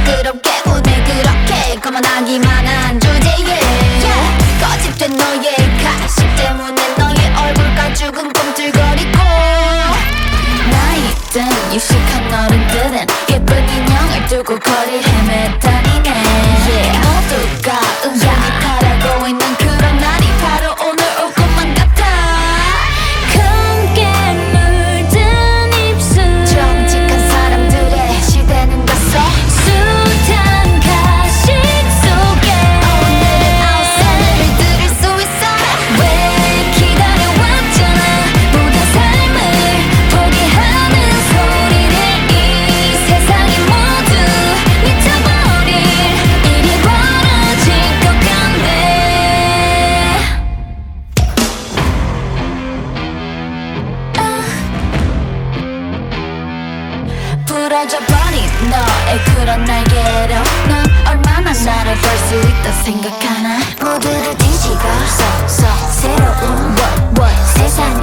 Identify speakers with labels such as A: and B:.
A: 부끄럽게 오늘 그렇게 거만하기만 한 주제에 거짓된 너의 가식 때문에 너의 얼굴 가죽은 꿈틀거리고 나이든 유식한 어른들은 예쁜 인형을 두고 거리 헤매다니네 모두가 은근히 바라고 있는 그런 날이 바로 오늘 올 것만 같아
B: 검게 물든 입술
A: 정직한 사람들의 시대는 갔어
B: 숱한 가식 속에
A: 오늘은 아웃사이더를 들을 수 있어
B: 왜 기다려왔잖아 모든 삶을 포기하는 소리를 이 세상이 모두 미쳐버릴 일이 벌어질 것 같네
A: 부러져버린 너의 그런 날개로 넌 얼마나 나를 볼 수 있다 생각하나 모두를 뒤집어 새로운 세상을